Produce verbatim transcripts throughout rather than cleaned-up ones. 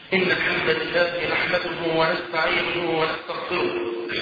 إن الحمد لله نحمده ونستعينه ونستغفره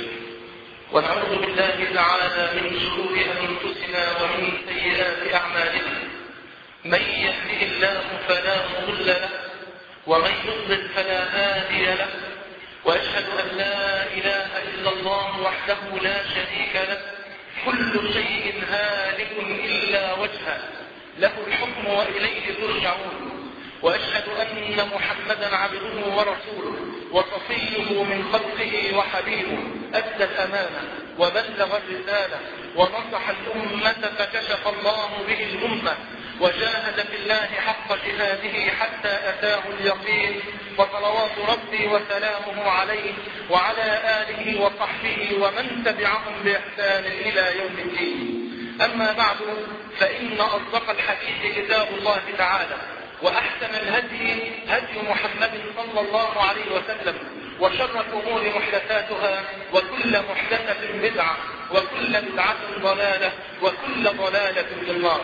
ونعوذ بالله تعالى من شرور أنفسنا ومن سيئات أعمالنا. من يهده الله فلا مضل له ومن يضلل فلا هادي له، وأشهد أن لا إله إلا الله وحده لا شريك له، كل شيء هالك إلا وجهه، له الحكم وإليه ترجعون. وأشهد أن محمدا عبده ورسوله وصفيه من خلقه وحبيبه، أدى الأمانة وبلغ الرسالة ونصح الأمة فكشف الله به الأمة، وجاهد في الله حق جهاده حتى أتاه اليقين. وصلوات ربي وسلامه عليه وعلى آله وصحبه ومن تبعهم بإحسان إلى يوم الدين. أما بعد، فإن أصدق الحديث كتاب الله تعالى، وأحسن الهدي هدي محمد صلى الله عليه وسلم، وشر الأمور محدثاتها، وكل محدثة بدعة، وكل بدعة ضلالة، وكل ضلالة في النار.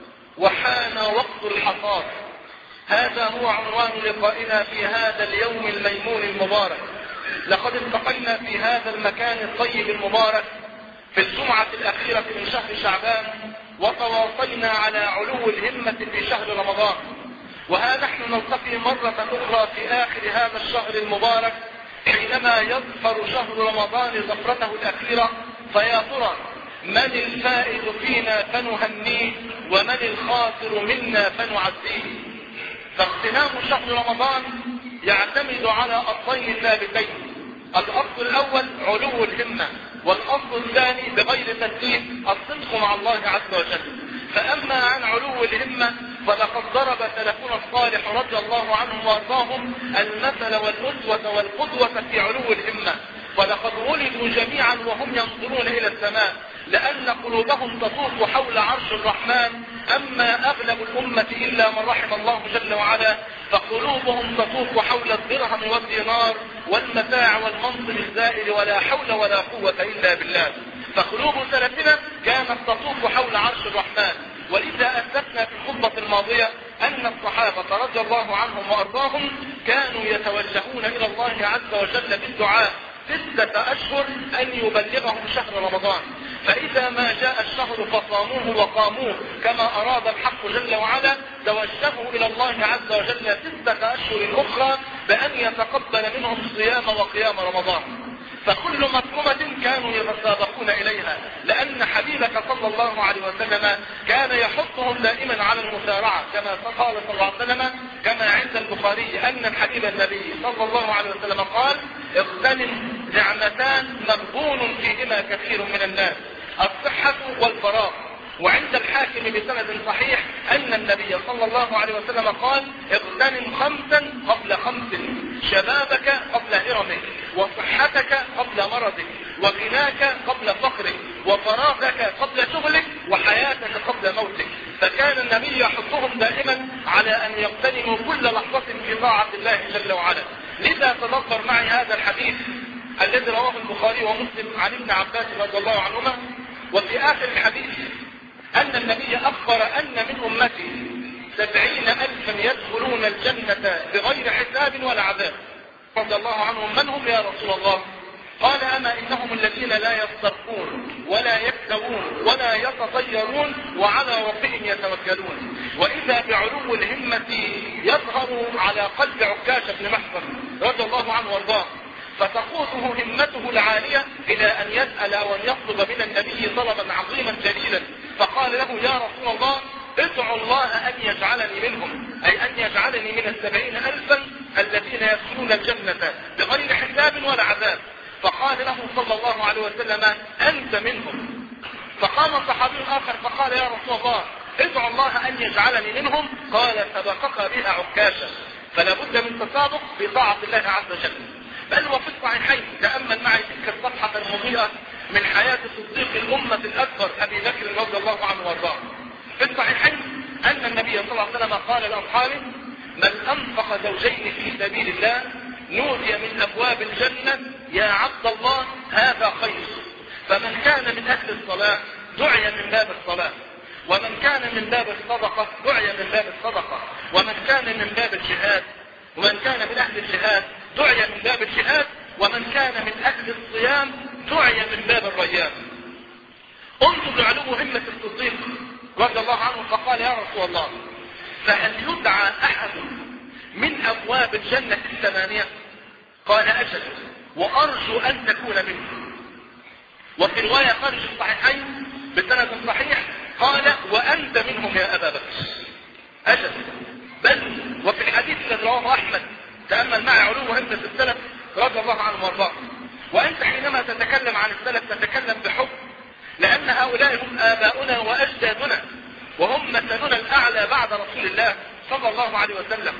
وحان وقت الحصاد. هذا هو عنوان لقائنا في هذا اليوم الميمون المبارك. لقد التقينا في هذا المكان الطيب المبارك في الجمعة الأخيرة من شهر شعبان، وتواصينا على علو الهمة في شهر رمضان. وها نحن نلتقي مرة أخرى في آخر هذا الشهر المبارك، حينما يظفر شهر رمضان ظفرته الأخيرة. فيا ترى من الفائز فينا فنهنيه، ومن الخاسر منا فنعزيه؟ فاغتنام شهر رمضان يعتمد على أصلين ثابتين: الأصل الأول علو الهمة، والأصل الثاني بغير تسليف الصدق مع الله عز وجل. فأما عن علو الهمة فلقد ضرب سلفنا الصالح رضي الله عنهم وارضاهم المثل والأسوة والقدوة في علو الهمة. ولقد ولدوا جميعا وهم ينظرون إلى السماء، لأن قلوبهم تطوف حول عرش الرحمن. أما أغلب الأمة إلا من رحم الله جل وعلا، فقلوبهم تطوف حول الدرهم والدينار والمتاع والمنصب الزائل، ولا حول ولا قوة إلا بالله. فقلوب سلفنا كانت تطوف حول عرش الرحمن. ولذا أثبتنا في الخطبة الماضية أن الصحابة رضي الله عنهم وأرضاهم كانوا يتوجهون إلى الله عز وجل بالدعاء ستة أشهر أن يبلغهم شهر رمضان. فإذا ما جاء الشهر فصاموه وقاموه كما أراد الحق جل وعلا، توجهوا إلى الله عز وجل ستة أشهر أخرى بأن يتقبل منهم صيام وقيام رمضان. فكل مكرمة كانوا يتسابقون إليها، لأن حبيبك صلى الله عليه وسلم كان يحثهم دائما على المسارعة، كما قال صلى الله عليه وسلم كما عند البخاري أن الحبيب النبي صلى الله عليه وسلم قال: اغتنم نعمتان مغبون فيهما كثير من الناس، الصحة والفراغ. وعند الحاكم بسند صحيح أن النبي صلى الله عليه وسلم قال: اغتنم خمسا قبل خمس، شبابك قبل هرمك، وصحتك قبل مرضك، وغناك قبل فقرك، وفراغك قبل شغلك، وحياتك قبل موتك. فكان النبي يحثهم دائما على أن يغتنموا كل لحظة في طاعة الله جل وعلا. لذا تدبر معي هذا الحديث الذي رواه البخاري ومسلم عن ابن عباس رضي الله عنهما. وفي آخر الحديث أن النبي أخبر أن من أمتي سبعين ألفا يدخلون الجنة بغير حساب ولا عذاب. رضي الله عنهم: من هم يا رسول الله؟ قال: أما إنهم الذين لا يسترقون ولا يكتوون ولا يتطيرون وعلى ربهم يتوكلون. وإذا بعلو الهمة يظهر على قلب عكاشة بن محصن رضي الله عنه وارضاه، فتقوده همته العالية إلى أن يسأل وأن يطلب من النبي طلبا عظيما جليلا. فقال له: يا رسول الله، ادعو الله أن يجعلني منهم، أي أن يجعلني من السبعين ألفا الذين يدخلون الجنة بغير حساب ولا عذاب. فقال له صلى الله عليه وسلم: أنت منهم. فقام صحابي آخر فقال: يا رسول الله، ادعو الله أن يجعلني منهم. قال: سبقك بها عكاشة. فلا بد من تسابق بطاعة الله عز وجل. بل وفي الصحيحين تأمل معي تلك الصفحة المضيئة من حياة صديق الأمة الأكبر أبي بكر رضي الله عنه وارضاه. في الصحيحين أن النبي صلى الله عليه وسلم قال لأصحابه: من أنفق زوجين في سبيل الله نودي من أبواب الجنة: يا عبد الله هذا خير. فمن كان من أهل الصلاة دعي من باب الصلاة، ومن كان من باب الصدقة دعي من باب الصدقة، ومن كان من باب الجهاد ومن كان من أهل الجهاد دعي من باب الجهاد، ومن كان من أهل الصيام دعي من باب الريان. انظر لعلو همة الصديق رضي الله عنه فقال يا رسول الله فهل يدعى أحد من أبواب الجنة الثمانية؟ قال أجل وأرجو أن تكون منه. وفي رواية خارج الصحيحين بسند صحيح قال وأنت منهم يا أبا بكر. أجل بل وفي الحديث الذي رواه أحمد تأمل معي علو همة السلف رضي الله عنهم وارضاهم. وأنت حينما تتكلم عن السلف تتكلم بحب، لأن هؤلاء هم آباؤنا وأجدادنا وهم مثلنا الأعلى بعد رسول الله صلى الله عليه وسلم.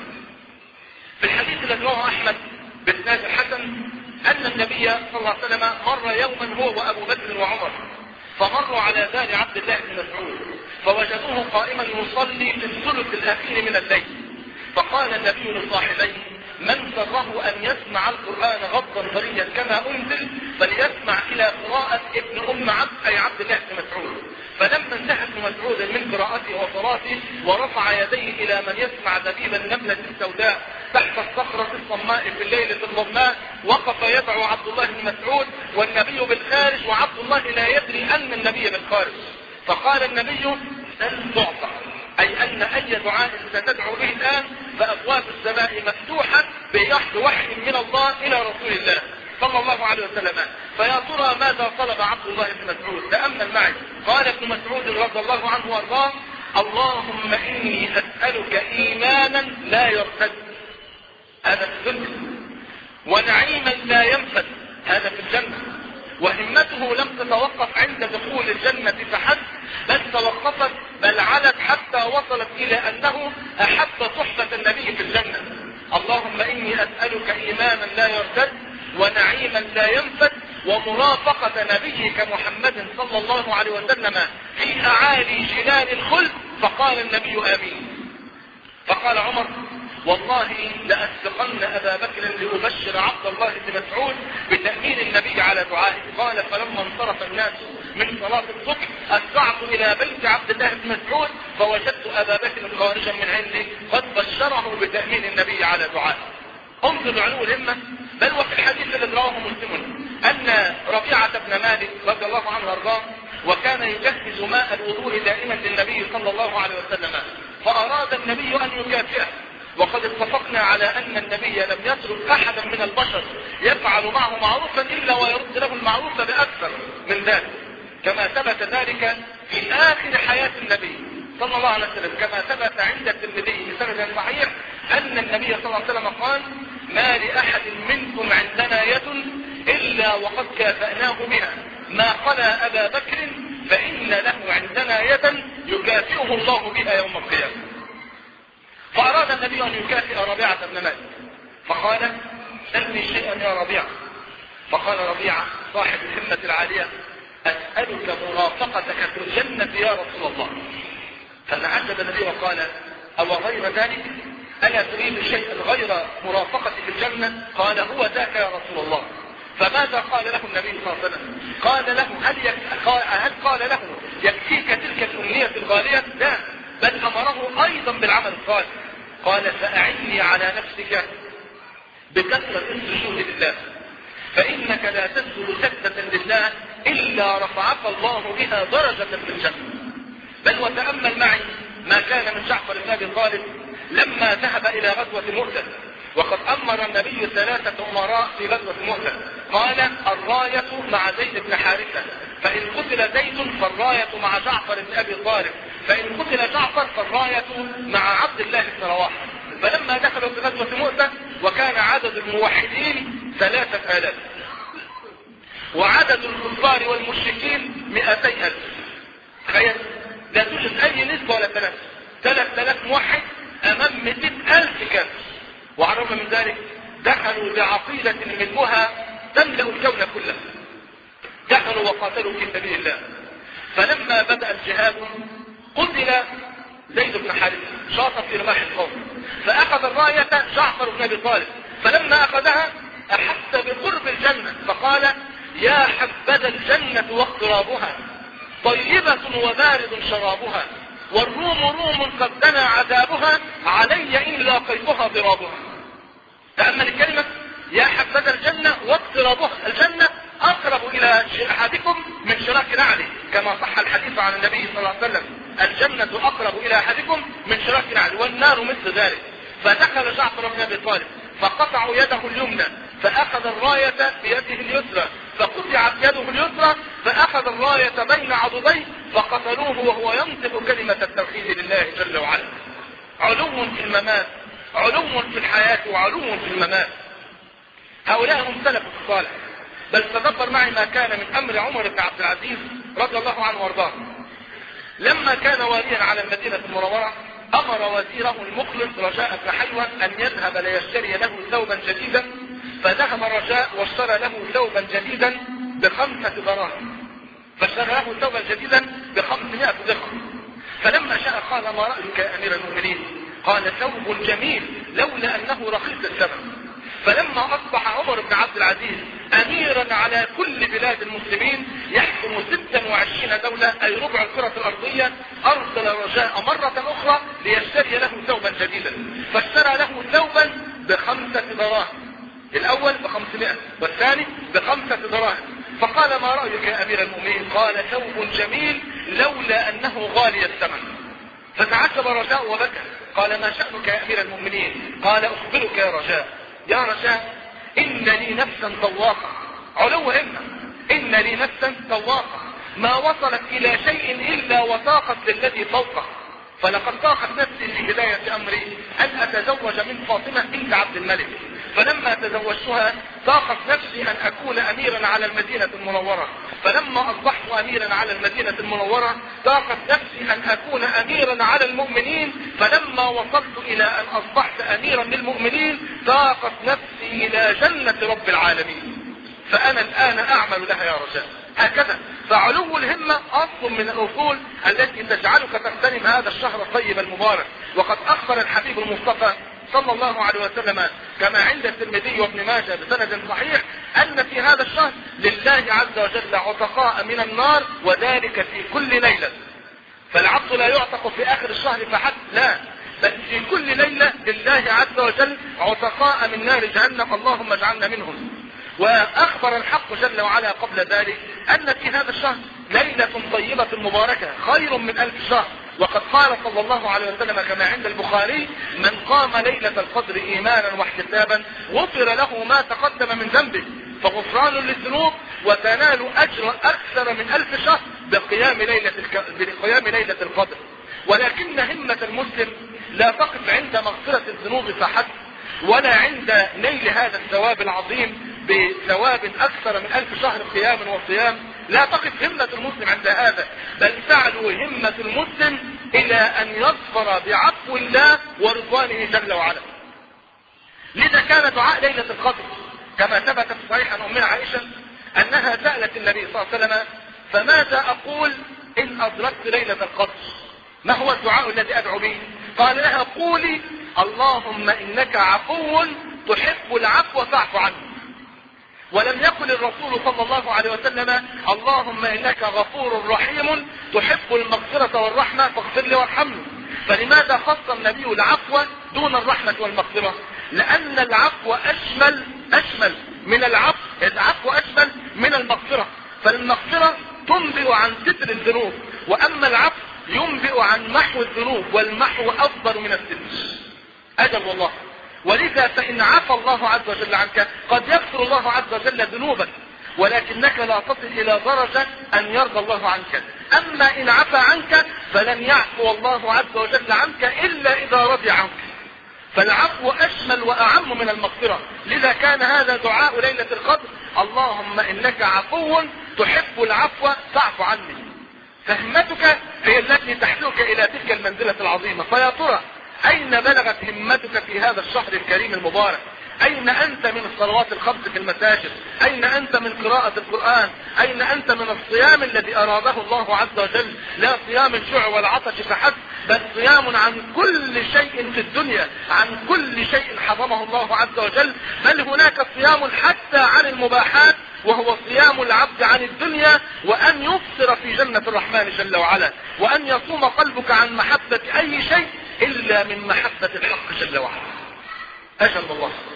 في الحديث الذي رواه أحمد بإسناد الحسن أن النبي صلى الله عليه وسلم مر يوما هو وأبو بكر وعمر، فمروا على دار عبد الله بن مسعود فوجدوه قائما يصلي في الثلث الأخير من الليل، فقال النبي لصاحبيه من سره أن يسمع القرآن غضا طريا كما أنزل فليسمع إلى قراءة ابن أم عبد أي عبد الله بن مسعود. فلما انتهى ابن مسعود من قراءته وصلاته ورفع يديه إلى من يسمع دبيب النملة السوداء تحت الصخرة الصماء في الليلة الظلماء، وقف يدعو عبد الله بن مسعود والنبي بالخارج وعبد الله لا يدري أن النبي بالخارج. فقال النبي سل تعطى، أي أن أي دعاء ستدعو به الآن فأبواب السماء مفتوحة بوحي من الله إلى رسول الله صلى الله عليه وسلم. فيا ترى ماذا طلب عبد الله بن مسعود؟ تأمل معي. قال ابن مسعود رضي الله عنه وارضاه اللهم إني أسألك إيمانا لا يرتد، هذا في الجنة، ونعيما لا ينفد، هذا في الجنة. وهمته لم تتوقف عند دخول الجنة فحسب، بل توقفت بل علت حتى وصلت إلى أنه أحب صحبة النبي في الجنة. اللهم إني أسألك إيمانا لا يرتد ونعيما لا ينفد ومرافقة نبيك محمد صلى الله عليه وسلم في أعالي جنان الخلد. فقال النبي آمين. فقال عمر والله لأسبقن أبا بكر لأبشر عبد الله بن مسعود بتأمين النبي على دعائه. قال فلما انصرف الناس من صلاة الصبح أسرعت إلى بيت عبد الله بن مسعود فوجدت أبا بكر خارجا من عندي قد بشره بتأمين النبي على دعائه. انظر لعلو الهمة. بل وفي الحديث الذي رواه مسلم أن ربيعة بن مالك رضي الله عنه وارضاه وكان يجهز ماء الوضوء دائما للنبي صلى الله عليه وسلم، فأراد النبي أن يكافئه، وقد اتفقنا على أن النبي لم يترك أحدا من البشر يفعل معه معروفا إلا ويرد له المعروف بأكثر من ذلك، كما ثبت ذلك في آخر حياة النبي صلى الله عليه وسلم، كما ثبت عند الترمذي بسند صحيح أن النبي صلى الله عليه وسلم قال ما لأحد منكم عندنا يد إلا وقد كافأناه بها، ما خلا أبا بكر فإن له عندنا يدا يكافئه الله بها يوم القيامة. فأراد النبي أن يكافئ ربيعة بن مالك فقال سلني شيئا يا ربيعة. فقال ربيعة صاحب الهمة العالية أسألك مرافقتك في الجنة يا رسول الله. فنعجب النبي وقال أو غير ذلك ألا تريد شيئا غير مرافقتي في الجنة؟ قال هو ذاك يا رسول الله. فماذا قال له النبي صلى الله عليه وسلم؟ قال له هل, يك... هل قال له يكفيك تلك الأمنية الغالية؟ لا، بل أمره أيضا بالعمل الصالح. قال فأعني على نفسك بكثرة السجود لله، فإنك لا تسجد سجدة لله إلا رفعك الله بها درجة في الجنة. بل وتأمل معي ما كان من جعفر بن أبي طالب لما ذهب إلى غزوة مؤتة، وقد أمر النبي ثلاثة أمراء في غزوة مؤتة. قال الراية مع زيد بن حارثة، فإن قتل زيد فالراية مع جعفر بن أبي طالب، فإن قتل جعفر فالراية مع عبد الله بن رواحة. فلما دخلوا في غزوة مؤتة وكان عدد الموحدين ثلاثة آلاف وعدد الكفار والمشركين مئتي ألف. تخيل، لا توجد أي نسبة ولا تناسب، ثلاثة آلاف موحد أمام مئة ألف كافر. وعلى الرغم من ذلك دخلوا بعقيدة ملؤها تملأ الكون كله، دخلوا وقاتلوا في سبيل الله. فلما بدأ الجهاد قتل زيد بن حارثة شاط في رماح القوم، فأخذ الراية جعفر بن أبي طالب، فلما أخذها أحس بقرب الجنة فقال يا حبذا الجنة واقترابها طيبة وبارد شرابها، والروم روم قد دنا عذابها علي إن لاقيتها ضرابها. تأمل الكلمة، يا حبذا الجنة واقترابها، الجنة أقرب إلى أحدكم من شراك نعله، كما صح الحديث عن النبي صلى الله عليه وسلم: الجنة أقرب إلى أحدكم من شراك نعله، والنار مثل ذلك. فدخل جعفر بن أبي طالب فقطعوا يده اليمنى فأخذ الراية بيده اليسرى، فقطعت يده اليسرى فأخذ الراية بين عضديه فقتلوه وهو ينطق كلمة التوحيد لله جل وعلا. علو في الممات، علو في الحياة، وعلو في الممات. هؤلاء هم سلف الصالح. بل تدبر معي ما كان من أمر عمر بن عبد العزيز رضي الله عنه وارضاه. لما كان واليا على المدينة المنورة أمر وزيره المخلص رجاء بن حيوة أن يذهب ليشتري له ثوبا جديدا، فذهب رجاء واشترى له ثوبا جديدا بخمسة دراهم، فاشترى له ثوبا جديدا بخمسمائة درهم. فلما شاء قال: ما رأيك يا أمير المؤمنين؟ قال: ثوب جميل لولا أنه رخيص الثمن. فلما أصبح عمر بن عبد العزيز أميرا على كل بلاد المسلمين يحكم ستة وعشرين دولة، أي ربع الكرة الأرضية، أرسل رجاء مرة أخرى ليشتري له ثوبا جديدا، فاشترى له ثوبا بخمسة دراهم، الأول بخمسمائة والثاني بخمسة دراهم. فقال: ما رأيك يا أمير المؤمنين؟ قال: ثوب جميل لولا أنه غالي الثمن. فتعجب رجاء وبكى. قال: ما شأنك يا أمير المؤمنين؟ قال: أخبرك يا رجاء، يا رجاء، إن لي نفسا طواقة، علو همة، إن لي نفسا طواقة ما وصلت إلى شيء إلا وطاقت للذي فوقه، فلقد طاقت نفسي في بداية أمري أن أتزوج من فاطمة بنت عبد الملك، فلما تزوجتها طاقت نفسي أن أكون أميرا على المدينة المنورة، فلما أصبحت أميرا على المدينة المنورة طاقت نفسي أن أكون أميرا على المؤمنين، فلما وصلت إلى أن أصبحت أميرا للمؤمنين طاقت نفسي إلى جنة رب العالمين، فأنا الآن أعمل لها يا رجاء. هكذا. فعلو الهمة أصل من الأصول التي تجعلك تغتنم هذا الشهر الطيب المبارك. وقد أخبر الحبيب المصطفى صلى الله عليه وسلم كما عند الترمذي وابن ماجه بسند صحيح أن في هذا الشهر لله عز وجل عتقاء من النار، وذلك في كل ليلة. فالعبد لا يعتق في آخر الشهر فحسب، لا، بل في كل ليلة لله عز وجل عتقاء من نار جهنم، اللهم اجعلنا منهم. وأخبر الحق جل وعلا قبل ذلك أن في هذا الشهر ليلة طيبة مباركة خير من ألف شهر. وقد قال صلى الله عليه وسلم كما عند البخاري: من قام ليلة القدر إيمانا واحتسابا غفر له ما تقدم من ذنبه، فغفران للذنوب وتنال أجر أكثر من ألف شهر بقيام ليلة الك... بقيام ليلة القدر. ولكن همة المسلم لا تقف عند مغفرة الذنوب فحسب، ولا عند نيل هذا الثواب العظيم بثواب أكثر من ألف شهر قيام وصيام. لا تقف همة المسلم عند هذا، بل تعلو همة المسلم إلى أن يظفر بعفو الله ورضوانه جل وعلا. لذا كان دعاء ليلة القدر كما ثبت في صحيح عن أمنا عائشة أنها سألت النبي صلى الله عليه وسلم: فماذا أقول إن أدركت ليلة القدر؟ ما هو الدعاء الذي أدعو به؟ قال لها: قولي: اللهم إنك عفو تحب العفو فاعف عنه. ولم يقل الرسول صلى الله عليه وسلم: اللهم إنك غفور رحيم تحب المغفرة والرحمة فاغفر لي وارحمني. فلماذا خص النبي العفو دون الرحمة والمغفرة؟ لأن العفو أشمل أشمل من العفو، العفو أشمل من المغفرة. فالمغفرة تنبئ عن ستر الذنوب، وأما العفو ينبئ عن محو الذنوب، والمحو أفضل من الستر. أجل والله. ولذا فإن عفى الله عز وجل عنك قد يغفر الله عز وجل ذنوبك، ولكنك لا تصل إلى درجة أن يرضى الله عنك. أما إن عفى عنك فلن يعفو الله عز وجل عنك إلا إذا رضي عنك. فالعفو أشمل وأعم من المغفرة. لذا كان هذا دعاء ليلة القدر: اللهم إنك عفو تحب العفو فاعف عني. فهمتك هي التي تحلك إلى تلك المنزلة العظيمة. فيا ترى أين بلغت همتك في هذا الشهر الكريم المبارك؟ أين أنت من الصلوات الخمس في المساجد؟ أين أنت من قراءة القرآن؟ أين أنت من الصيام الذي أراده الله عز وجل؟ لا صيام الجوع والعطش فحسب، بل صيام عن كل شيء في الدنيا، عن كل شيء حرمه الله عز وجل. بل هناك صيام حتى عن المباحات، وهو صيام العبد عن الدنيا، وأن يبصر في جنة الرحمن جل وعلا، وأن يصوم قلبك عن محبة أي شيء إلا من محبة الحق جل وعلا. أجل الله.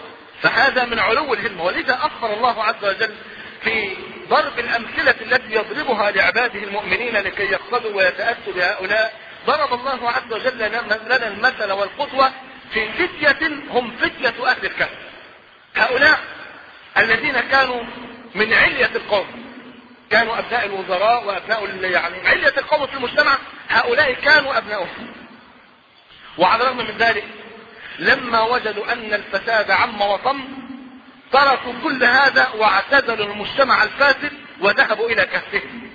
فهذا من علو الهمة. ولذا أخبر الله عز وجل في ضرب الأمثلة التي يضربها لعباده المؤمنين لكي يقصدوا ويتأسوا بهؤلاء. ضرب الله عز وجل لنا المثل والقدوة في فتية هم فتية أهل الكهف. هؤلاء الذين كانوا من علية القوم، كانوا أبناء الوزراء وأبناء يعني علية القوم في المجتمع، هؤلاء كانوا أبناؤهم. وعلى الرغم من ذلك لما وجدوا أن الفساد عم وطم تركوا كل هذا واعتزلوا المجتمع الفاسد وذهبوا إلى كهفهم.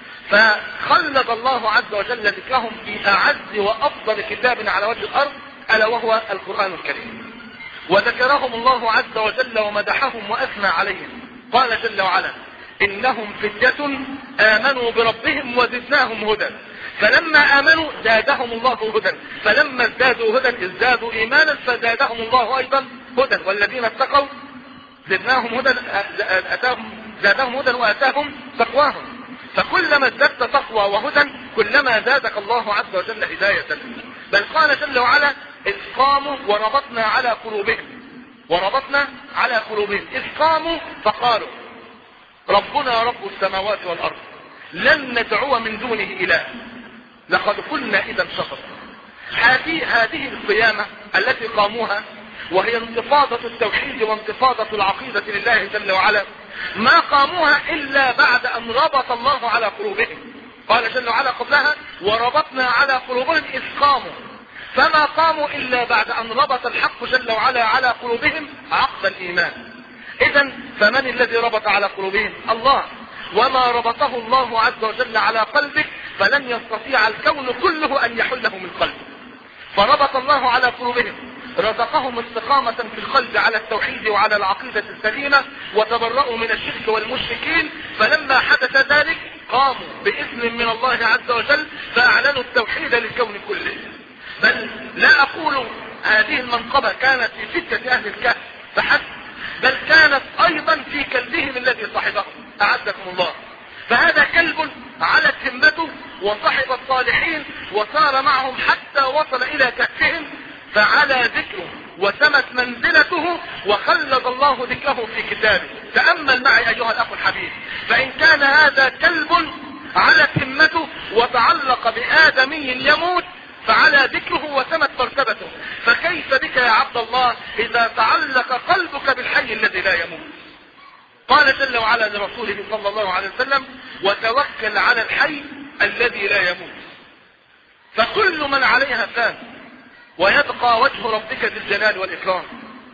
فخلد الله عز وجل ذكرهم في أعز وأفضل كتاب على وجه الأرض ألا وهو القرآن الكريم. وذكرهم الله عز وجل ومدحهم وأثنى عليهم. قال جل وعلا: إنهم فتية آمنوا بربهم وزدناهم هدى. فلما آمنوا زادهم الله هدى، فلما ازدادوا هدى ازدادوا إيمانا فزادهم الله أيضا هدى. والذين اتقوا زدناهم هدى أتاهم زادهم هدى وآتاهم تقواهم. فكلما ازددت تقوى وهدى كلما زادك الله عز وجل هداية. بل قال جل وعلا: إذ قاموا وربطنا على قلوبهم وربطنا على قلوبهم إذ قاموا فقالوا ربنا رب السماوات والأرض لن ندعو من دونه إله لقد قلنا إذا شططا. هذه هذه القيامة التي قاموها وهي انتفاضة التوحيد وانتفاضة العقيدة لله جل وعلا، ما قاموها إلا بعد أن ربط الله على قلوبهم. قال جل وعلا قبلها: وربطنا على قلوبهم إذ قاموا. فما قاموا إلا بعد أن ربط الحق جل وعلا على قلوبهم عقد الإيمان. إذن فمن الذي ربط على قلوبهم؟ الله. وما ربطه الله عز وجل على قلبك فلن يستطيع الكون كله أن يحله من قلبك. فربط الله على قلوبهم، رزقهم استقامة في القلب على التوحيد وعلى العقيدة السليمة، وتبرؤوا من الشرك والمشركين. فلما حدث ذلك قاموا بإذن من الله عز وجل فأعلنوا التوحيد للكون كله. بل لا أقول هذه المنقبة كانت في فتة أهل الكهف فحسب، بل كانت أيضا في كلبهم الذي صاحبهم أعزكم الله. فهذا كلب علت همته وصحب الصالحين وسار معهم حتى وصل إلى كهفهم فعلى ذكره وسمت منزلته وخلد الله ذكره في كتابه. تأمل معي أيها الأخ الحبيب، فإن كان هذا كلب علت همته وتعلق بآدمي يموت فعلى ذكره وسمت مرتبته، فكيف بك يا عبد الله إذا تعلق قلبك بالحي الذي لا يموت؟ قال جل وعلا لرسوله صلى الله عليه وسلم: وتوكل على الحي الذي لا يموت. فكل من عليها فان ويبقى وجه ربك ذي الجلال والإكرام.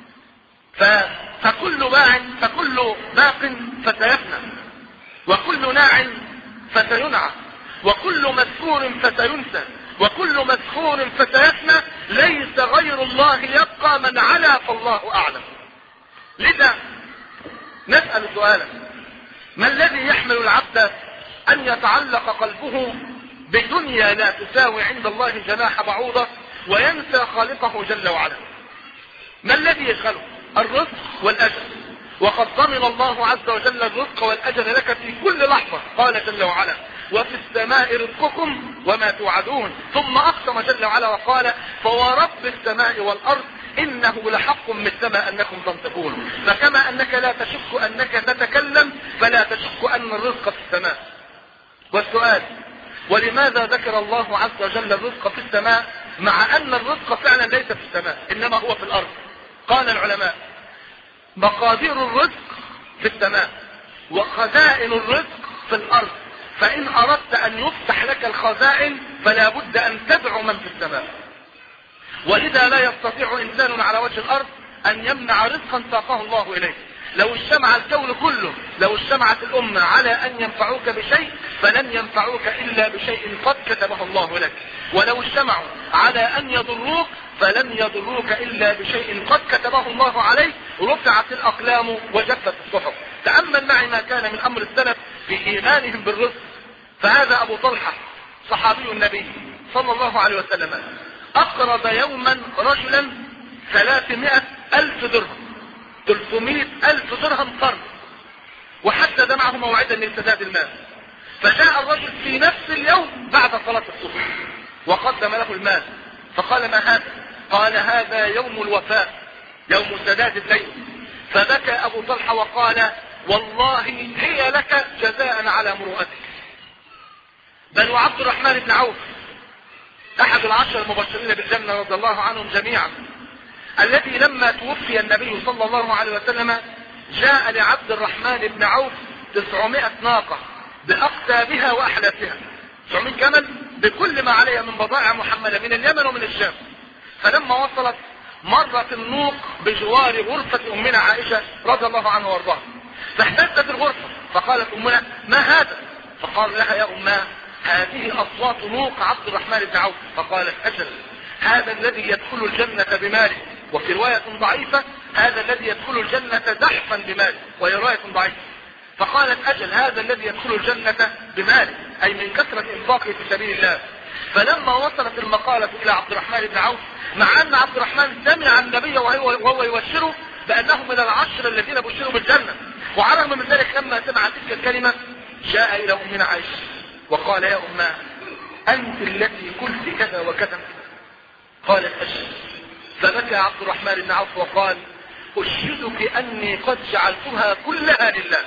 فكل باع فكل باق فسيفنى، وكل ناع فسينعى، وكل مذكور فسينسى، وكل مذكور فسيفنى. ليس غير الله يبقى، من علا فالله أعلم. لذا نسأل سؤالا: ما الذي يحمل العبد أن يتعلق قلبه بدنيا لا تساوي عند الله جناح بعوضة وينسى خالقه جل وعلا؟ ما الذي يشغله؟ الرزق والأجل. وقد ضمن الله عز وجل الرزق والأجل لك في كل لحظة. قال جل وعلا: وفي السماء رزقكم وما توعدون. ثم أقسم جل وعلا وقال: فورب السماء والأرض إنه لحق مثل ما أنكم تنطقون. فكما أنك لا تشك أنك تتكلم فلا تشك أن الرزق في السماء. والسؤال: ولماذا ذكر الله عز وجل الرزق في السماء مع أن الرزق فعلا ليس في السماء إنما هو في الأرض؟ قال العلماء: مقادير الرزق في السماء وخزائن الرزق في الأرض. فإن أردت أن يفتح لك الخزائن فلا بد أن تدعو من في السماء. ولذا لا يستطيع إنسان على وجه الأرض أن يمنع رزقا ساقه الله إليه. لو اجتمع الكون كله، لو اجتمعت الأمة على أن ينفعوك بشيء فلن ينفعوك إلا بشيء قد كتبه الله لك، ولو اجتمعوا على أن يضروك فلن يضروك إلا بشيء قد كتبه الله عليك. رفعت الأقلام وجفت الصحف. تأمل معي ما كان من أمر السلف في إيمانهم بالرزق. فهذا أبو طلحة صحابي النبي صلى الله عليه وسلم أقرض يوما رجلا ثلاثمائة ألف درهم، ثلاثمائة ألف درهم قرض، وحدد معه موعدا لسداد المال. فجاء الرجل في نفس اليوم بعد صلاة الصبح وقدم له المال، فقال: ما هذا؟ قال: هذا يوم الوفاء، يوم سداد الدين. فبكى ابو طلحة وقال والله هي لك جزاء على مروءتك. بل وعبد الرحمن بن عوف احد العشر المبشرين بالجنة رضي الله عنهم جميعا، الذي لما توفي النبي صلى الله عليه وسلم جاء لعبد الرحمن بن عوف تسعمائة ناقة بأقتابها وأحلافها، تسعمائة جمل بكل ما عليها من بضائع محملة من اليمن ومن الشام. فلما وصلت مرت النوق بجوار غرفة أمنا عائشة رضي الله عنها وارضاها، فاحتزت الغرفة فقالت أمنا ما هذا؟ فقال لها يا أماه هذه أصوات نوق عبد الرحمن بن عوف. فقالت أجل هذا الذي يدخل الجنة بماله، وفي رواية ضعيفة هذا الذي يدخل الجنة زحفا بماله، وهي رواية ضعيفة. فقالت أجل هذا الذي يدخل الجنة بماله، أي من كثرة إنفاقه في سبيل الله. فلما وصلت المقالة إلى عبد الرحمن بن عوف، مع أن عبد الرحمن سمع النبي وهو يبشره بأنه من العشر الذين بشروا بالجنة، وعلى الرغم من ذلك لما سمع تلك الكلمة جاء إلى أمنا عائشة وقال يا أماه أنت التي قلت كذا وكذا؟ قالت أجل. فبكى عبد الرحمن بن عوف وقال أشهدك أني قد جعلتها كلها لله.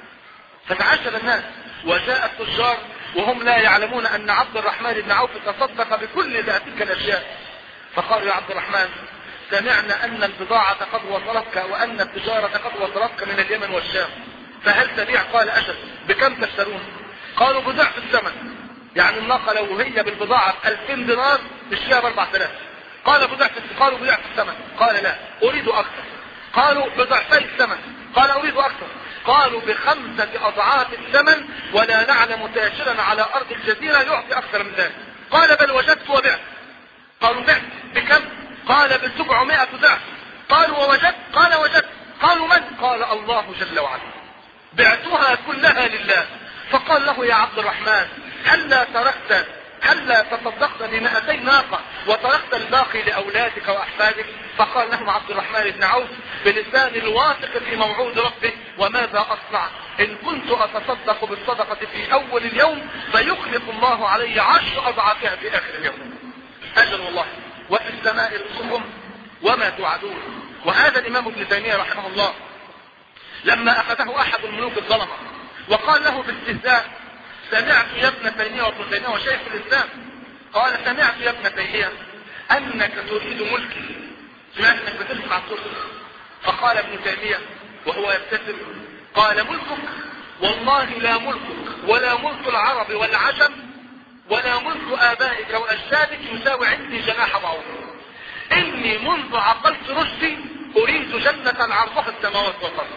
فتعجب الناس وجاء التجار وهم لا يعلمون أن عبد الرحمن بن عوف تصدق بكل تلك الأشياء. فقالوا يا عبد الرحمن سمعنا أن البضاعة قد وصلتك وأن التجارة قد وصلتك من اليمن والشام، فهل تبيع؟ قال أجل. بكم تشترون؟ قالوا بضعف الثمن، يعني الناقة لو هي بالبضاعة ألفين دينار تشتريها بأربعة آلاف. قال بضعف، قالوا بضعف الثمن. قال لا أريد أكثر. قالوا بضعفي الثمن. قال أريد أكثر. قالوا بخمسة أضعاف الثمن ولا نعلم تاجرا على أرض الجزيرة يعطي أكثر من ذلك. قال بل وجدت وبعت. قالوا بعت بكم؟ قال بسبعمائة ضعف. قالوا ووجدت؟ قال وجدت. قالوا من؟ قال الله جل وعلا. بعتها كلها لله. فقال له يا عبد الرحمن هلا تركت هلا تصدقت بمئتي ناقة وتركت الباقي لأولادك وأحفادك؟ فقال لهم عبد الرحمن بن عوف بلسان الواثق في موعود ربه وماذا أصنع إن كنت أتصدق بالصدقة في أول اليوم فيخلف الله علي عشر أضعافها في آخر اليوم. أجل الله وفي السماء رزقكم وما توعدون. وهذا الإمام ابن تيمية رحمه الله لما أخذه أحد الملوك الظلمة وقال له باستهزاء سمعت يا ابن تيمية، وابن تيمية وشيخ الإسلام، قال سمعت يا ابن تيمية أنك تريد ملكي، سمعت أنك بتلك عن السلطة. فقال ابن تيمية وهو يبتسم قال ملكك والله لا ملكك ولا ملك العرب والعجم ولا ملك آبائك وأجدادك يساوي عندي جناح بعوض. إني منذ عقلت رشدي أريد جنة عرضها السماوات والأرض.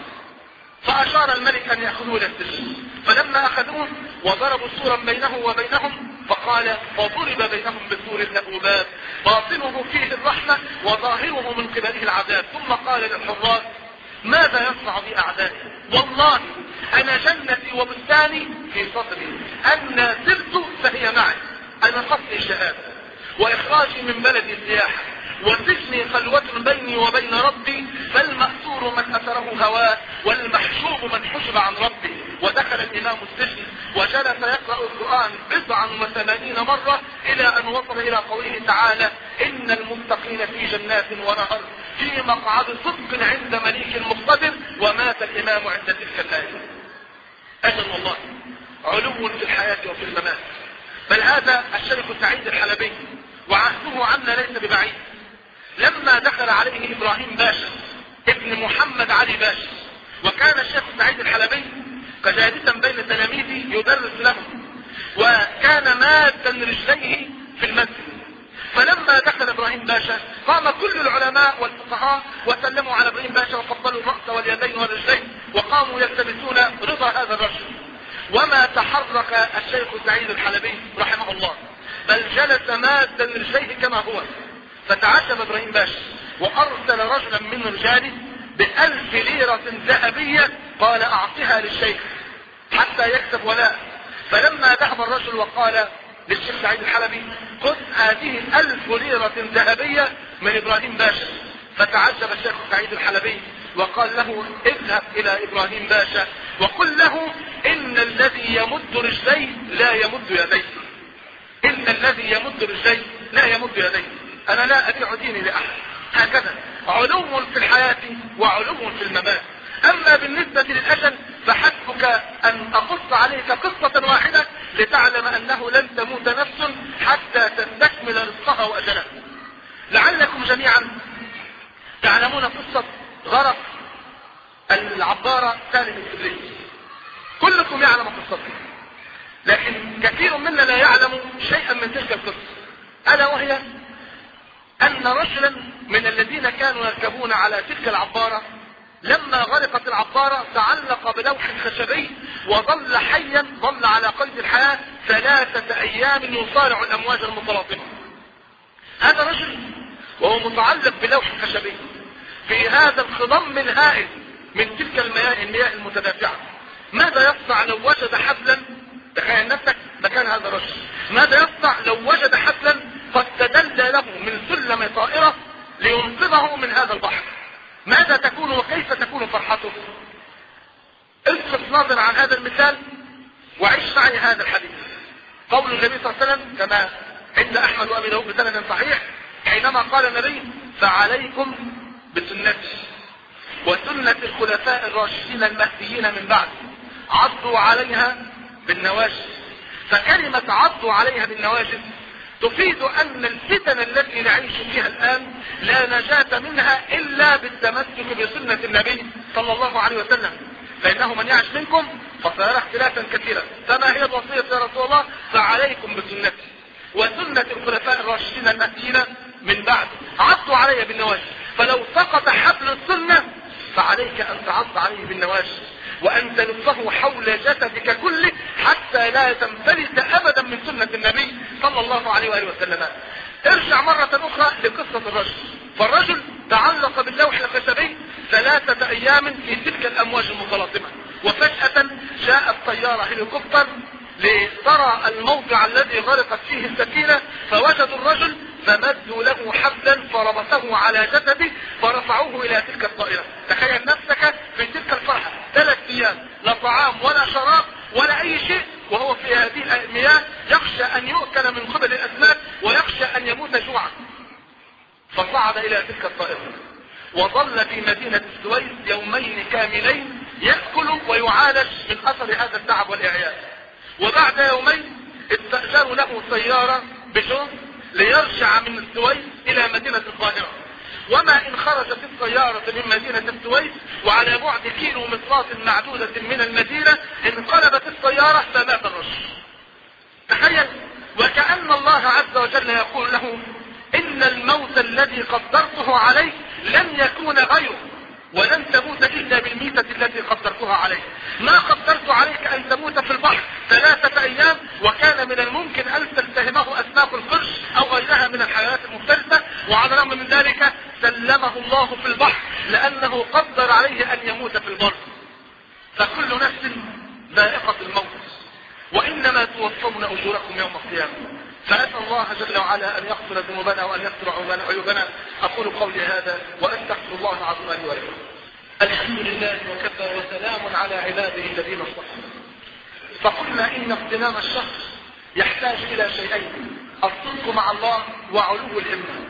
فأشار الملك أن يأخذوه إلى السجن، فلما أخذوه وضربوا سورا بينه وبينهم فقال فضرب بينهم بسور له باب باطنه فيه الرحمة وظاهره من قبله العذاب. ثم قال للحراس ماذا يصنع بي أعدائي؟ والله أنا جنتي وبستاني في صدري، أنا سرت فهي معي، أنا قصدي شهادة وإخراجي من بلدي السياحة وسجني خلوة بيني وبين ربي، فالمأسور من أثره هواه والمحجوب من حجب عن ربي. ودخل الإمام السجن وجلس يقرأ القرآن بضعا وثمانين مرة إلى أن وصل إلى قوله تعالى إن المتقين في جنات ونهر في مقعد صدق عند مليك مقتدر. ومات الإمام عند تلك الآية. أجل والله علو في الحياة وفي الممات. بل هذا الشيخ سعيد الحلبي وعهده عنا ليس ببعيد، لما دخل عليه إبراهيم باشا ابن محمد علي باشا، وكان الشيخ سعيد الحلبي كجالسا بين تلاميذه يدرس لهم، وكان مادا رجليه في المسجد. فلما دخل إبراهيم باشا قام كل العلماء والفقهاء وسلموا على إبراهيم باشا وقبلوا الرأس واليدين والرجلين وقاموا يلتمسون رضا هذا الرجل. وما تحرك الشيخ سعيد الحلبي رحمه الله، بل جلس مادا رجليه كما هو. فتعجب إبراهيم باشا وأرسل رجلا من رجاله بألف ليرة ذهبية قال أعطها للشيخ حتى يكسب ولاء. فلما ذهب الرجل وقال للشيخ سعيد الحلبي خذ هذه الألف ليرة ذهبية من إبراهيم باشا. فتعجب الشيخ سعيد الحلبي وقال له اذهب إلى إبراهيم باشا وقل له إن الذي يمد رجليه لا يمد يديه، إن الذي يمد رجليه لا يمد يديه، أنا لا أبيع ديني لأحد. هكذا علو في الحياة وعلو في الممات. اما بالنسبة للاجل فحسبك ان اقص عليك قصة واحدة لتعلم انه لن تموت نفس حتى تستكمل رزقها واجلها. لعلكم جميعا تعلمون قصة غرق العبارة سالم الإبليس، كلكم يعلم قصتها، لكن كثير منا لا يعلم شيئا من تلك القصة، ألا وهي أن رجلا من الذين كانوا يركبون على تلك العبارة لما غرقت العبارة تعلق بلوح خشبي وظل حيا، ظل على قيد الحياة ثلاثة أيام يصارع الأمواج المتلاطمة. هذا رجل وهو متعلق بلوح خشبي في هذا الخضم الهائل من تلك المياه المياه المتدافعة، ماذا يصنع لو وجد حبلا؟ تخيل نفسك مكان هذا الرجل، ماذا يصنع لو وجد حبلا قد تدلى له من سلم طائرة لينقذه من هذا البحر؟ ماذا تكون وكيف تكون فرحته؟ اصرف نظر عن هذا المثال وعيش معي هذا الحديث. قول النبي صلى الله عليه وسلم كما عند احمد وابي داود بسند صحيح حينما قال النبي: فعليكم بسنتي وسنة الخلفاء الراشدين المهديين من بعد، عضوا عليها بالنواجذ. فكلمة عضوا عليها بالنواجذ تفيد ان الفتن التي نعيش فيها الان لا نجاة منها الا بالتمسك بسنة النبي صلى الله عليه وسلم، فانه من يعش منكم فسيرى اختلافا كثيرا. فما هي الوصية يا رسول الله؟ فعليكم بسنتي وسنة الخلفاء الراشدين المهديين من بعد، عضوا عليها بالنواجذ. فلو سقط حبل السنة فعليك ان تعض عليه بالنواجذ وان تلفه حول جسدك كله حتى لا تنفلت ابدا من سنة النبي صلى الله عليه وآله وسلم. ارجع مرة اخرى لقصة الرجل. فالرجل تعلق باللوح الخشبي ثلاثة ايام في تلك الامواج المتلاطمة، وفجأة جاءت طيارة هليكوبتر لترى الموضع الذي غرقت فيه السفينة، فوجدوا الرجل فمدوا له حبلا فربطه على جسده فرفعوه الى تلك الطائرة. تخيل نفسك في تلك الفرحة، ثلاث ايام لا طعام ولا شراب ولا اي شيء، وهو في هذه المياه يخشى ان يؤكل من قبل الاسماك ويخشى ان يموت جوعا. فصعد الى تلك الطائرة وظل في مدينة السويس يومين كاملين يأكل ويعالج من اثر هذا التعب والاعياء. وبعد يومين استأجروا له سيارة بجوز ليرجع من السويس الى مدينة القاهرة. وما ان خرجت السيارة من مدينة السويس وعلى بعد كيلو مترات معدودة من المدينة انقلبت السيارة فمات الرجل. تخيل، وكأن الله عز وجل يقول له: ان الموت الذي قدرته عليك لن يكون غيره، ولن تموت الا بالميتة التي قدرتها عليك. ما قدرت عليك ان تموت في البحر ثلاثة ايام وكان من الممكن ان تلتهمه اسماك القرش او غيرها من الحيوانات المفترسة، وعلى الرغم من ذلك سلمه الله في البحر لانه قدر عليه ان يموت في البر. فكل نفس ذائقة الموت وانما توفون اجوركم يوم القيامة. فأسأل الله جل وعلا أن يغفر ذنوبنا وأن يستر عيوبنا. أقول قولي هذا وأستغفر الله العظيم لي ولكم. الحمد لله وكفى وسلام على عباده الذين اصطفى. فقلنا إن اغتنام الشخص يحتاج إلى شيئين: الصدق مع الله وعلو الهمة.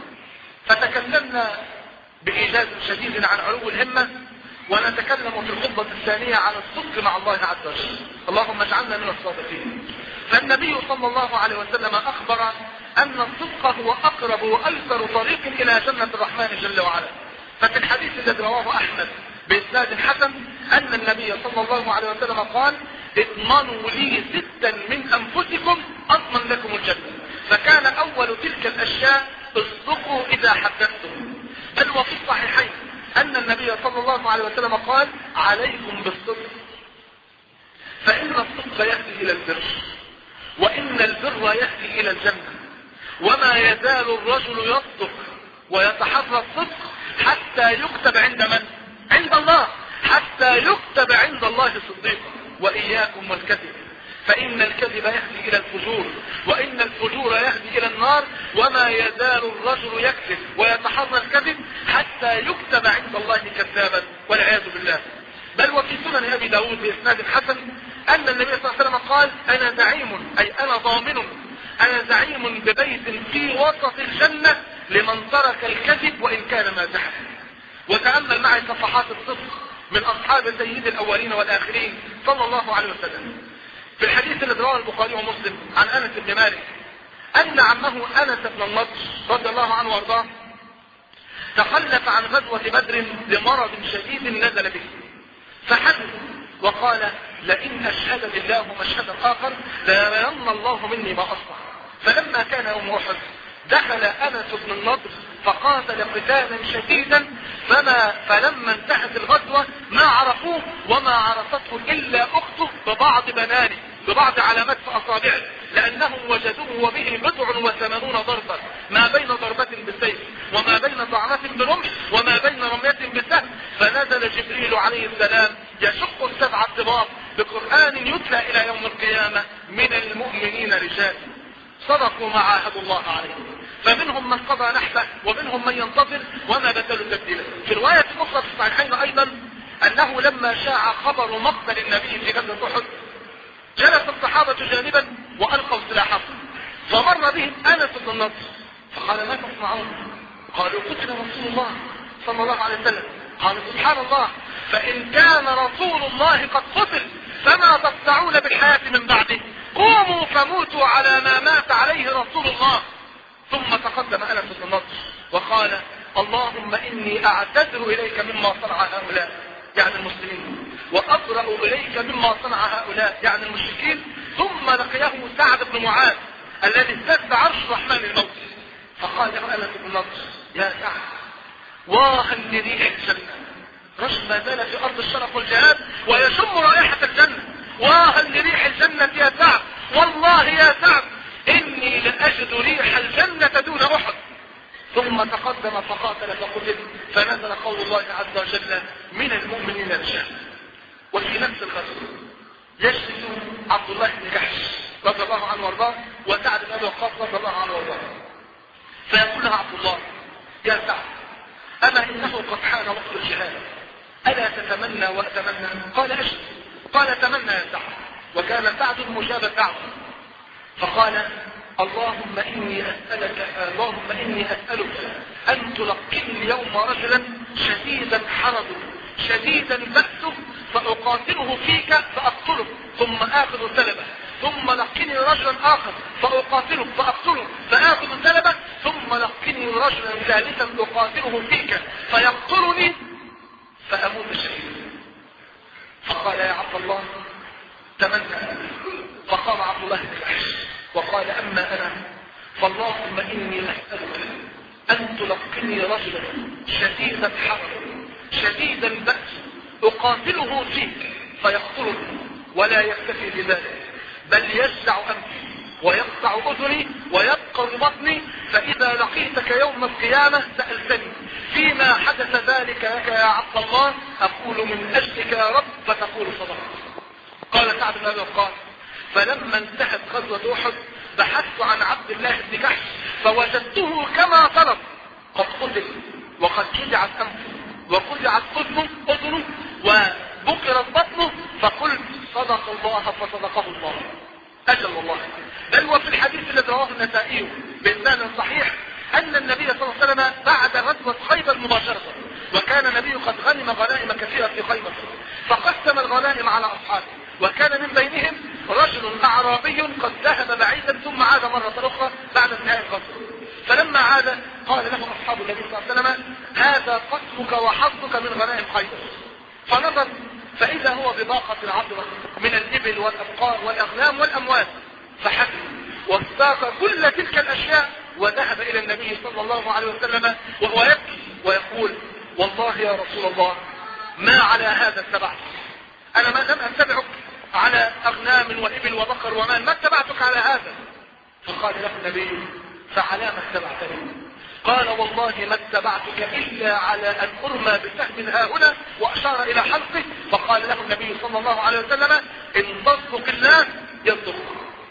فتكلمنا بإيجاز شديد عن علو الهمة، ونتكلم في الخطبة الثانية عن الصدق مع الله عز وجل. اللهم اجعلنا من الصادقين. فالنبي صلى الله عليه وسلم أخبر أن الصدق هو أقرب وأيسر طريق إلى جنة الرحمن جل وعلا. ففي الحديث الذي رواه أحمد بإسناد حسن أن النبي صلى الله عليه وسلم قال: اضمنوا لي ستا من أنفسكم أضمن لكم الجنة. فكان أول تلك الأشياء اصدقوا إذا حدثتم. بل وفي الصحيحين أن النبي صلى الله عليه وسلم قال: عليكم بالصدق فإن الصدق يهدي إلى البر، وإن البر يهدي إلى الجنة. وما يزال الرجل يصدق ويتحرى الصدق حتى يكتب عند من؟ عند الله. حتى يكتب عند الله صديقا. وإياكم والكذب فإن الكذب يهدي إلى الفجور، وإن الفجور يهدي إلى النار. وما يزال الرجل يكذب ويتحرى الكذب حتى يكتب عند الله كذابا والعياذ بالله. بل وفي سنن أبي داود بإسناد حسن أن النبي صلى الله عليه وسلم قال: أنا زعيم، أي أنا ضامن، أنا زعيم ببيت في وسط الجنة لمن ترك الكذب وإن كان مازحا. وتأمل معي صفحات الصدق من أصحاب سيد الأولين والآخرين صلى الله عليه وسلم. في الحديث الذي رواه البخاري ومسلم عن أنس بن مالك أن عمه أنس بن النضر رضي الله عنه وارضاه تخلف عن غزوة بدر لمرض شديد نزل به، فحدث وقال: لئن أشهد بالله مشهدا آخر ليرين الله مني ما أصنع. فلما كان يوم أحد دخل أنس بن النضر فقاتل قتالا شديدا، فما فلما انتهت الغزوة ما عرفوه وما عرفته إلا أخته ببعض بنانه ببعض علامات في أصابعه، لأنهم وجدوه وبه بضع وثمانون ضربة، ما بين ضربة بالسيف وما بين طعنة برمح وما بين رمية بالسهم. فنزل جبريل عليه السلام يشق السبع الطباق بقرآن يتلى إلى يوم القيامة: من المؤمنين رجال صدقوا ما عاهدوا الله عليه، فمنهم من قضى نحبه ومنهم من ينتظر وما بدلوا تبديلا. في رواية أخرى في الصحيحين أيضا أنه لما شاع خبر مقتل النبي في غزوة أحد جلس الصحابة جانبا وألقوا سلاحهم، فمر بهم أنس بن النضر فقال: ما تصنعون؟ قالوا: قتل رسول الله صلى الله عليه وسلم. قال: سبحان الله، فإن كان رسول الله قد قتل فما تصنعون بالحياة من بعده؟ قوموا فموتوا على ما مات عليه رسول الله. ثم تقدم أنس بن النضر وقال: اللهم إني أعتذر إليك مما صنع هؤلاء يعني المسلمين، وأبرأ إليك مما صنع هؤلاء يعني المشركين. ثم لقيه سعد بن معاذ الذي استد عرش الرحمن الموت، فقال له أنس بن النضر: يا سعد، واها لريح الجنة. رجل ما زال في أرض الشرف والجهاد ويشم رائحة الجنة. واها لريح الجنة يا سعد، والله يا سعد إني لأجد ريح الجنة دون أحد. ثم تقدم فقاتل فقتل، فنزل قول الله عز وجل: من المؤمنين رجال. وفي نفس الغزوة يجلس عبد الله بن جحش رضي الله عنه وارضاه وسعد بن ابي وقاص رضي الله عنه وارضاه، فيقول له عبد الله: يا سعد، اما انه قد حان وقت الجهاد، الا تتمنى واتمنى؟ قال: اجل. قال: تمنى يا سعد. وكان سعد مجاب الدعوه، فقال: اللهم إني أسألك اللهم إني أسألك أن تلقني اليوم رجلا شديدا حرضه شديدا بأسه فأقاتله فيك فأقتله ثم آخذ سلبه، ثم لقني رجلا آخر فأقاتله فأقتله فآخذ سلبه، ثم لقني رجلا ثالثا أقاتله فيك فيقتلني فأموت شهيدا. فقال: يا عبد الله تمنى. فقام عبد الله بن جحش وقال: أما أنا فاللهم إني أسألك أن تلقني رجلا شديدا حرب شديدا بأس أقاتله فيك فيقتلني، ولا يكتفي بذلك بل يجزع أنفي ويقطع أذني ويبقر بطني، فإذا لقيتك يوم القيامة سألتني فيما حدث ذلك لك يا عبد الله، أقول من أجلك يا رب فتقول صدقت. قال سعد بن أبي وقاص: فلما انتهت غزوة أحد بحثت عن عبد الله بن جحش فوجدته كما طلب، قد قتل وقد جزعت أنفه وقزعت أذنه أذنه وبكرت بطنه، فقلت صدق الله فصدقه الله. أجل والله. بل وفي الحديث الذي رواه النسائي بإسناد صحيح أن النبي صلى الله عليه وسلم بعد غزوة خيبر مباشرة، وكان النبي قد غنم غنائم كثيرة في خيبر، فقسم الغنائم على أصحابه، وكان من بينهم رجل أعرابي قد ذهب بعيدا ثم عاد مرة أخرى بعد انتهاء الغزوة. فلما عاد قال له أصحاب النبي صلى الله عليه وسلم: هذا قسمك وحظك من غنائم خيبر. فنظر فإذا هو بباقة عظمة من الإبل والأبقار والأغنام والأموال، فحزن واستاق كل تلك الأشياء وذهب إلى النبي صلى الله عليه وسلم وهو يبكي ويقول: والله يا رسول الله ما على هذا اتبعت، أنا ما لم أتبعك على أغنام وإبل وبقر ومال، ما اتبعتك على هذا. فقال له النبي: فعلى ما اتبعتني؟ قال: والله ما اتبعتك إلا على أن أرمى بسهم ها هنا، وأشار إلى حلقه. فقال له النبي صلى الله عليه وسلم: إن تصدق الله يصدقك.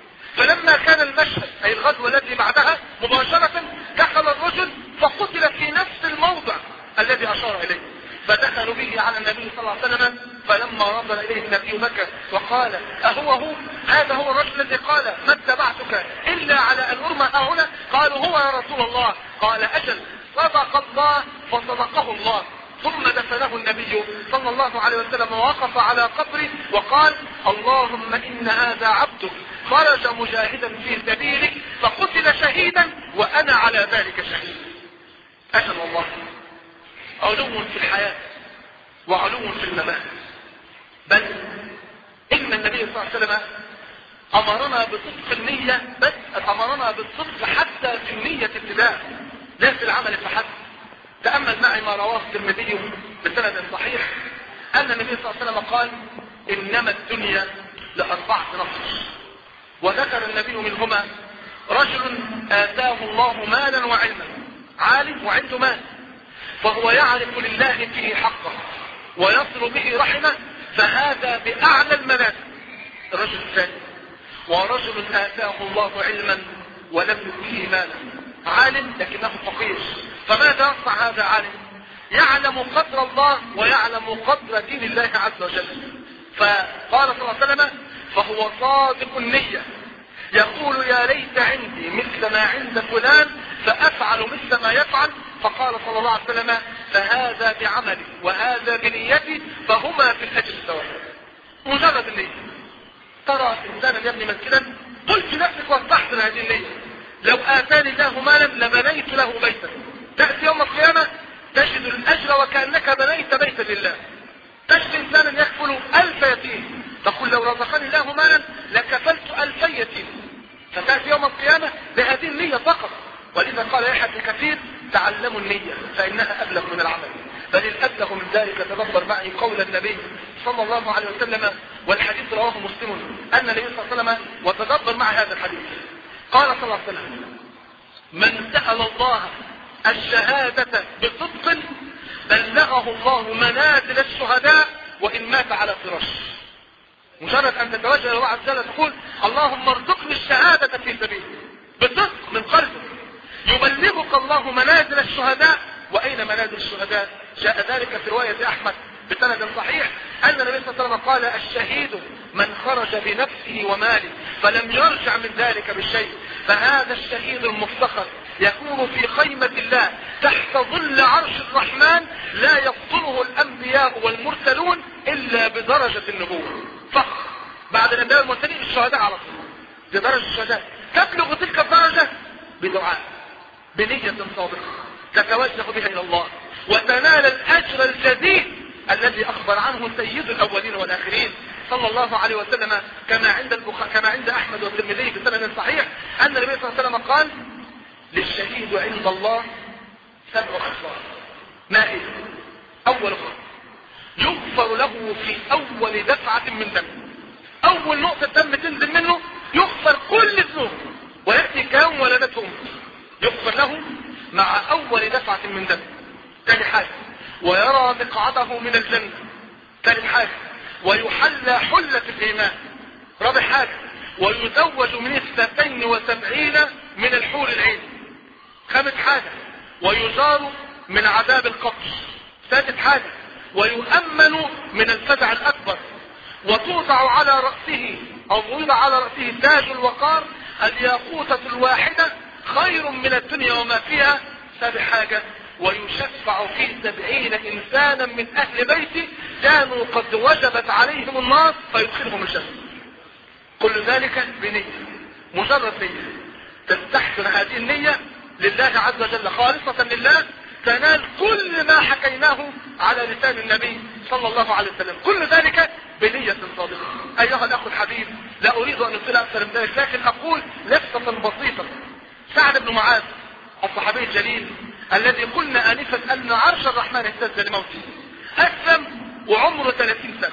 فلما كان المشهد أي الغزوة التي بعدها مباشرة دخل الرجل فقتل في نفس الموضع الذي أشار إليه، فدخلوا به على النبي صلى الله عليه وسلم، فلما نظر إليه النبي بكى وقال: أهو هو هذا هو الرجل الذي قال ما اتبعتك إلا على أن أرمى ها هنا؟ قالوا: هو يا رسول الله. قال: أجل، صدق الله فصدقه الله. ثم دفنه النبي صلى الله عليه وسلم ووقف على قبره وقال اللهم إن هذا عبدك خرج مجاهدا في سبيلك فقتل شهيدا وأنا على ذلك شهيد. أجل والله علو في الحياة وعلو في الممات. بل إن النبي صلى الله عليه وسلم أمرنا بصدق النية، بس أمرنا بالصدق حتى في النية ابتداء لا في العمل فحسب. تأمل معي ما رواه الترمذي بسند صحيح أن النبي صلى الله عليه وسلم قال إنما الدنيا لأربعة نفر، وذكر النبي منهما رجل آتاه الله مالا وعلما، عالم وعنده مال فهو يعرف لله فيه حقه ويصل به رحمه، فهذا بأعلى المنازل. الرجل الثاني ورجل آتاه الله علما ولم يؤتيه مالا، عالم لكنه فقير، فماذا يصنع هذا عالم؟ يعلم قدر الله ويعلم قدر دين الله عز وجل، فقال صلى الله عليه وسلم فهو صادق النية يقول يا ليت عندي مثل ما عند فلان فأفعل مثل ما يفعل، فقال صلى الله عليه وسلم فهذا بعملي وهذا بنيتي فهما في الأجر سواء. مجرد النية. ترى إنسانا يبني مسجدا قلت نفسك واستحسن هذه النية، لو آتاني الله مالا لبنيت له بيتا، تأتي يوم القيامة تجد الأجر وكأنك بنيت بيتا لله. تجد إنسانا يكفل ألف يتيم تقول لو رزقني الله مالا لكفلت ألفي يتيم، فتأتي يوم القيامة بهذه النية فقط. ولذا قال يحيى بن كثير تعلموا النية فإنها أبلغ من العمل، بل الأبلغ من ذلك تدبر معي قول النبي صلى الله عليه وسلم، والحديث رواه مسلم أن النبي صلى الله عليه وسلم، وتدبر معي هذا الحديث، قال صلى الله عليه وسلم من سأل الله الشهادة بصدق بلغه الله منازل الشهداء وإن مات على فراشه. مجرد أن تتوجه إلى الله عز وجل تقول اللهم ارزقني الشهادة في سبيلك بصدق من قلبك، يبلغك الله منازل الشهداء. وأين منازل الشهداء؟ جاء ذلك في رواية أحمد بسند صحيح أن النبي صلى الله عليه وسلم قال الشهيد من خرج بنفسه وماله فلم يرجع من ذلك بالشيء، فهذا الشهيد المفتخر يكون في خيمة الله تحت ظل عرش الرحمن لا يفضله الأنبياء والمرسلون إلا بدرجة النبوة فخر بعد الأنبياء والمرسلين الشهداء على طول بدرجة الشهداء. تبلغ تلك الدرجة بدعاء بنية صادقة تتوجه بها إلى الله وتنال الأجر الجزيل الذي أخبر عنه سيد الأولين والآخرين صلى الله عليه وسلم، كما عند البخ... كما عند أحمد والترمذي بسند صحيح أن النبي صلى الله عليه وسلم قال للشهيد عند الله سبع خصال. ما هي؟ أول خصال يغفر له في أول دفعة من دم، أول نقطة دم تنزل منه يغفر كل الذنوب ويأتي كام ولدته يغفر له مع أول دفعة من دم. ثاني حاجة ويرى مقعده من الجنة. ثالث حاجة ويحلى حلة الإيمان. رابع حاجة ويزوج من اثنتين وسبعين من الحور العين. خامس حاجة ويجار من عذاب القبر. سادس حاجة ويؤمن من الفزع الأكبر، وتوضع على رأسه أو وضع على رأسه تاج الوقار الياقوتة الواحدة خير من الدنيا وما فيها. سابع حاجة ويشفع في سبعين إنسانا من أهل بيته كانوا قد وجبت عليهم النار فيدخلهم الجنة. كل ذلك بنية، مجرد نية تستحسن هذه النية لله عز وجل خالصة لله تنال كل ما حكيناه على لسان النبي صلى الله عليه وسلم، كل ذلك بنية صادقة. أيها الأخ الحبيب لا أريد أن أطيل أكثر من ذلك، لكن أقول لفظة بسيطة. سعد بن معاذ الصحابي الجليل الذي قلنا آنفا أن عرش الرحمن اهتز لموته، أسلم وعمره ثلاثين سنة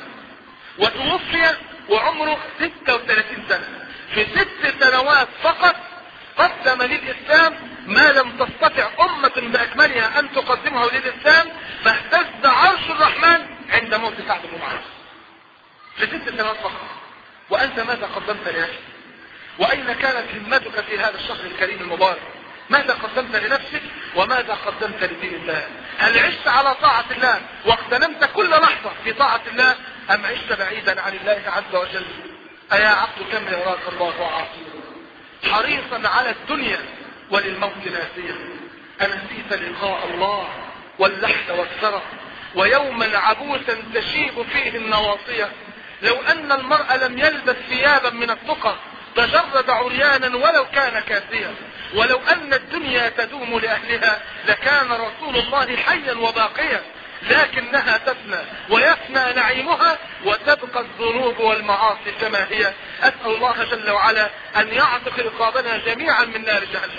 وتوفي وعمره ستة وثلاثين سنة. في ست سنوات فقط قدم للإسلام ما لم تستطع أمة بأكملها أن تقدمه للإسلام، فاهتز عرش الرحمن عند موت سعد بن معاذ في ست سنوات فقط. وأنت ماذا قدمت لنفسك؟ وأين كانت همتك في هذا الشهر الكريم المبارك؟ ماذا قدمت لنفسك وماذا قدمت لدين الله؟ هل عشت على طاعة الله واغتنمت كل لحظة في طاعة الله، أم عشت بعيدا عن الله عز وجل؟ أيا عبد كم يراك الله عاصيا حريصا على الدنيا وللموت ناسيا، أنسيت لقاء الله واللحد والثرى ويوما عبوسا تشيب فيه النواصية. لو أن المرء لم يلبس ثيابا من التقى تجرد عريانا ولو كان كاسيا. ولو أن الدنيا تدوم لأهلها لكان رسول الله حيا وباقيا، لكنها تفنى ويفنى نعيمها وتبقى الذنوب والمعاصي كما هي. أسأل الله جل وعلا أن يعتق رقابنا جميعا من نار جهنم.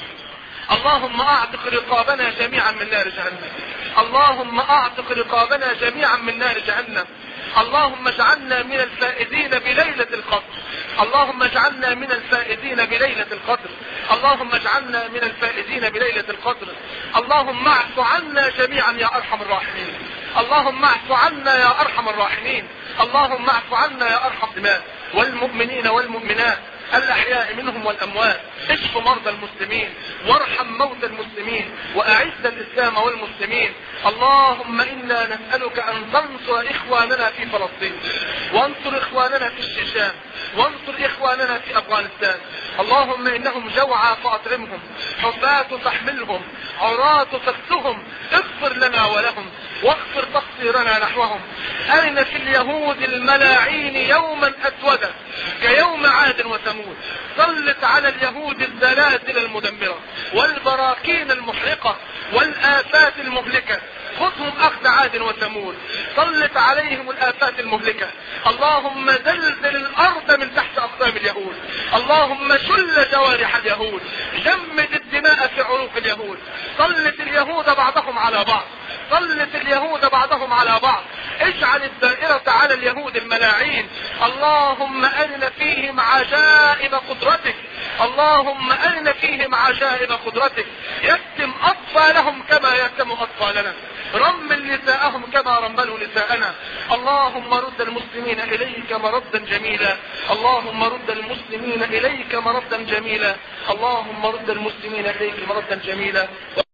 اللهم اعتق رقابنا جميعا من نار جهنم. اللهم اعتق رقابنا جميعا من نار جهنم. اللهم اجعلنا من الفائزين بليلة القدر. اللهم اجعلنا من الفائزين بليلة القدر. اللهم اجعلنا من الفائزين بليلة القدر. اللهم اعف عنا جميعا يا ارحم الراحمين. اللهم اعف عنا يا ارحم الراحمين. اللهم اعف عنا يا ارحم الراحمين والمؤمنين والمؤمنات الأحياء منهم والأموات. اشف مرضى المسلمين وارحم موتى المسلمين وأعز الإسلام والمسلمين. اللهم إنا نسألك أن تنصر إخواننا في فلسطين، وانصر إخواننا في الشيشان، وانصر إخواننا في أفغانستان. اللهم إنهم جوعى فأطعمهم، حفاة تحملهم، عراة تكسهم. اغفر لنا ولهم واغفر تقصيرنا نحوهم. أرنا في اليهود الملاعين يوما أسودا كيوم عاد وثمود. سلط على اليهود الزلازل المدمرة والبراكين المحرقة والآفات المهلكة. خذهم أخذ عاد وثمود. سلط عليهم الآفات المهلكة. اللهم زلزل الأرض من تحت أقدام اليهود. اللهم شل جوارح اليهود. جمد الدماء في عروق اليهود. سلط اليهود بعضهم على بعض. سلط اليهود بعضهم على بعض. اجعل الدائرة على اليهود الملاعين. اللهم أرنا فيهم عجائب قدرتك. اللهم أرنا فيهم عجائب قدرتك. يتم أطفالهم كما يتم أطفالنا. رمل نساءهم كما رملوا نساءنا. اللهم رد المسلمين إليك مردا جميلا. اللهم رد المسلمين إليك مردا جميلا. اللهم رد المسلمين إليك مردا جميلا.